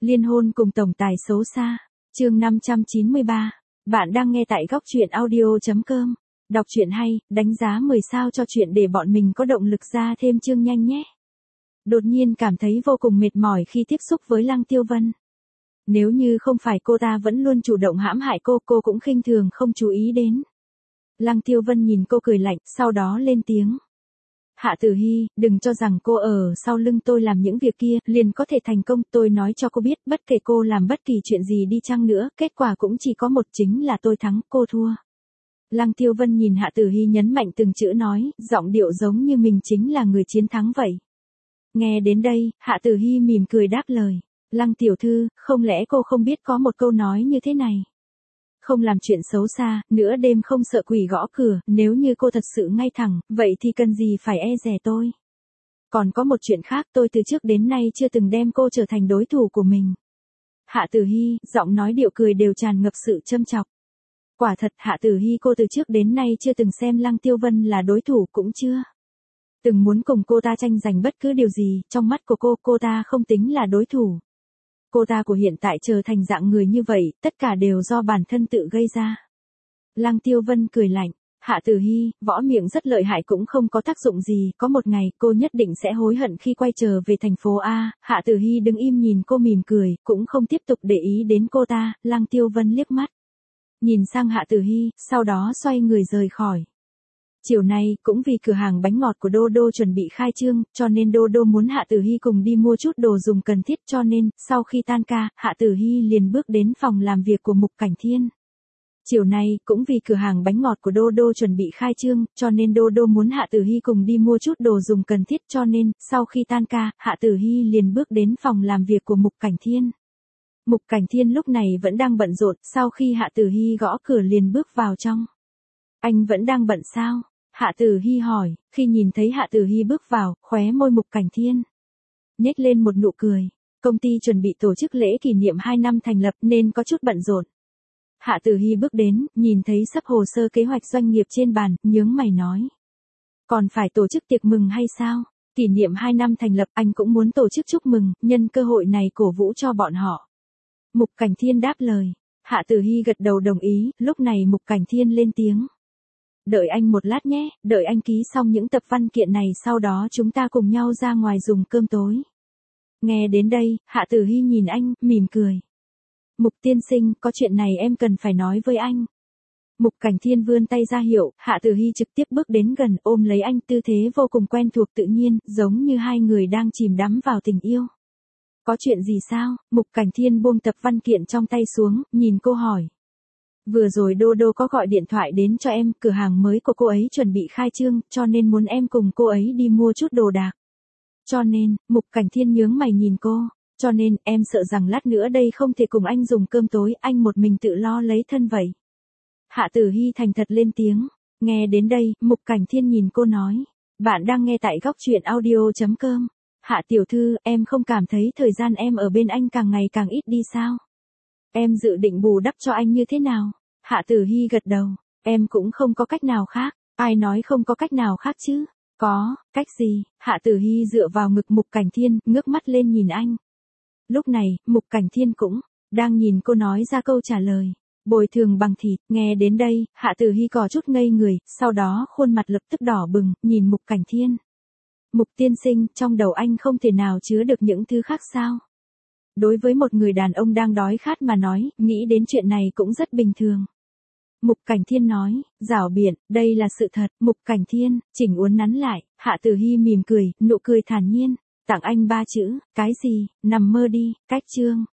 Liên hôn cùng tổng tài xấu xa. Chương 593. Bạn đang nghe tại góc truyện audio.com. Đọc truyện hay, đánh giá 10 sao cho chuyện để bọn mình có động lực ra thêm chương nhanh nhé. Đột nhiên cảm thấy vô cùng mệt mỏi khi tiếp xúc với Lăng Tiêu Vân. Nếu như không phải cô ta vẫn luôn chủ động hãm hại cô cũng khinh thường không chú ý đến. Lăng Tiêu Vân nhìn cô cười lạnh, sau đó lên tiếng. Hạ Tử Hi, đừng cho rằng cô ở sau lưng tôi làm những việc kia, liền có thể thành công, tôi nói cho cô biết, bất kể cô làm bất kỳ chuyện gì đi chăng nữa, kết quả cũng chỉ có một, chính là tôi thắng, cô thua. Lăng Tiêu Vân nhìn Hạ Tử Hi nhấn mạnh từng chữ nói, giọng điệu giống như mình chính là người chiến thắng vậy. Nghe đến đây, Hạ Tử Hi mỉm cười đáp lời. Lăng tiểu thư, không lẽ cô không biết có một câu nói như thế này? Không làm chuyện xấu xa, nửa đêm không sợ quỷ gõ cửa, nếu như cô thật sự ngay thẳng, vậy thì cần gì phải e dè tôi? Còn có một chuyện khác, tôi từ trước đến nay chưa từng đem cô trở thành đối thủ của mình. Hạ Tử Hi, giọng nói điệu cười đều tràn ngập sự châm chọc. Quả thật, Hạ Tử Hi cô từ trước đến nay chưa từng xem Lăng Tiêu Vân là đối thủ, cũng chưa từng muốn cùng cô ta tranh giành bất cứ điều gì, trong mắt của cô ta không tính là đối thủ. Cô ta của hiện tại trở thành dạng người như vậy, tất cả đều do bản thân tự gây ra. Lăng Tiêu Vân cười lạnh, Hạ Tử Hi, võ miệng rất lợi hại cũng không có tác dụng gì, có một ngày cô nhất định sẽ hối hận khi quay trở về thành phố A. Hạ Tử Hi đứng im nhìn cô mỉm cười, cũng không tiếp tục để ý đến cô ta. Lăng Tiêu Vân liếc mắt nhìn sang Hạ Tử Hi, sau đó xoay người rời khỏi. Chiều nay, cũng vì cửa hàng bánh ngọt của Đô Đô chuẩn bị khai trương, cho nên Đô Đô muốn Hạ Tử Hi cùng đi mua chút đồ dùng cần thiết, cho nên, sau khi tan ca, Hạ Tử Hi liền bước đến phòng làm việc của Mục Cảnh Thiên. Chiều nay, cũng vì cửa hàng bánh ngọt của Đô Đô chuẩn bị khai trương, cho nên Đô Đô muốn Hạ Tử Hi cùng đi mua chút đồ dùng cần thiết, cho nên, sau khi tan ca, Hạ Tử Hi liền bước đến phòng làm việc của Mục Cảnh Thiên. Mục Cảnh Thiên lúc này vẫn đang bận rộn, sau khi Hạ Tử Hi gõ cửa liền bước vào trong. Anh vẫn đang bận sao? Hạ Tử Hi hỏi, khi nhìn thấy Hạ Tử Hi bước vào, khóe môi Mục Cảnh Thiên nhếch lên một nụ cười. Công ty chuẩn bị tổ chức lễ kỷ niệm 2 năm thành lập nên có chút bận rộn. Hạ Tử Hi bước đến, nhìn thấy sắp hồ sơ kế hoạch doanh nghiệp trên bàn, nhướng mày nói. Còn phải tổ chức tiệc mừng hay sao? Kỷ niệm 2 năm thành lập, anh cũng muốn tổ chức chúc mừng, nhân cơ hội này cổ vũ cho bọn họ. Mục Cảnh Thiên đáp lời. Hạ Tử Hi gật đầu đồng ý, lúc này Mục Cảnh Thiên lên tiếng. Đợi anh một lát nhé, đợi anh ký xong những tập văn kiện này sau đó chúng ta cùng nhau ra ngoài dùng cơm tối. Nghe đến đây, Hạ Tử Hi nhìn anh, mỉm cười. Mục tiên sinh, có chuyện này em cần phải nói với anh. Mục Cảnh Thiên vươn tay ra hiệu, Hạ Tử Hi trực tiếp bước đến gần, ôm lấy anh, tư thế vô cùng quen thuộc tự nhiên, giống như hai người đang chìm đắm vào tình yêu. Có chuyện gì sao? Mục Cảnh Thiên buông tập văn kiện trong tay xuống, nhìn cô hỏi. Vừa rồi Đô Đô có gọi điện thoại đến cho em, cửa hàng mới của cô ấy chuẩn bị khai trương, cho nên muốn em cùng cô ấy đi mua chút đồ đạc. Cho nên, Mục Cảnh Thiên nhướng mày nhìn cô, cho nên em sợ rằng lát nữa đây không thể cùng anh dùng cơm tối, anh một mình tự lo lấy thân vậy. Hạ Tử Hi thành thật lên tiếng, nghe đến đây, Mục Cảnh Thiên nhìn cô nói, bạn đang nghe tại góc truyện audio.com. Hạ tiểu thư, em không cảm thấy thời gian em ở bên anh càng ngày càng ít đi sao? Em dự định bù đắp cho anh như thế nào? Hạ Tử Hi gật đầu, em cũng không có cách nào khác. Ai nói không có cách nào khác chứ? Có, cách gì? Hạ Tử Hi dựa vào ngực Mục Cảnh Thiên, ngước mắt lên nhìn anh. Lúc này, Mục Cảnh Thiên cũng đang nhìn cô nói ra câu trả lời. Bồi thường bằng thịt. Nghe đến đây, Hạ Tử Hi có chút ngây người, sau đó khuôn mặt lập tức đỏ bừng, nhìn Mục Cảnh Thiên. Mục tiên sinh, trong đầu anh không thể nào chứa được những thứ khác sao? Đối với một người đàn ông đang đói khát mà nói, nghĩ đến chuyện này cũng rất bình thường. Mục Cảnh Thiên nói, rảo biện, đây là sự thật. Mục Cảnh Thiên, chỉnh uốn nắn lại, Hạ Tử Hi mỉm cười, nụ cười thản nhiên. Tặng anh 3 chữ, cái gì? Nằm mơ đi. Cách chương.